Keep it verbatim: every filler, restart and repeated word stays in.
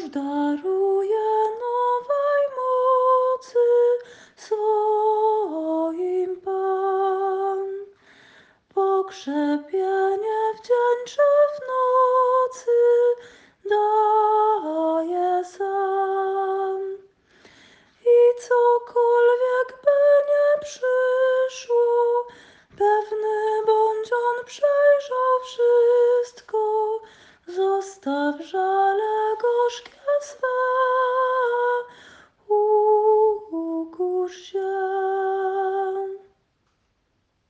już daruje nowej mocy swoim Pan. Pokrzepienie w dzień czy w nocy daje sam. I cokolwiek by nie przyszło, pewny bądź on przejrzał wszystko, zostaw żal.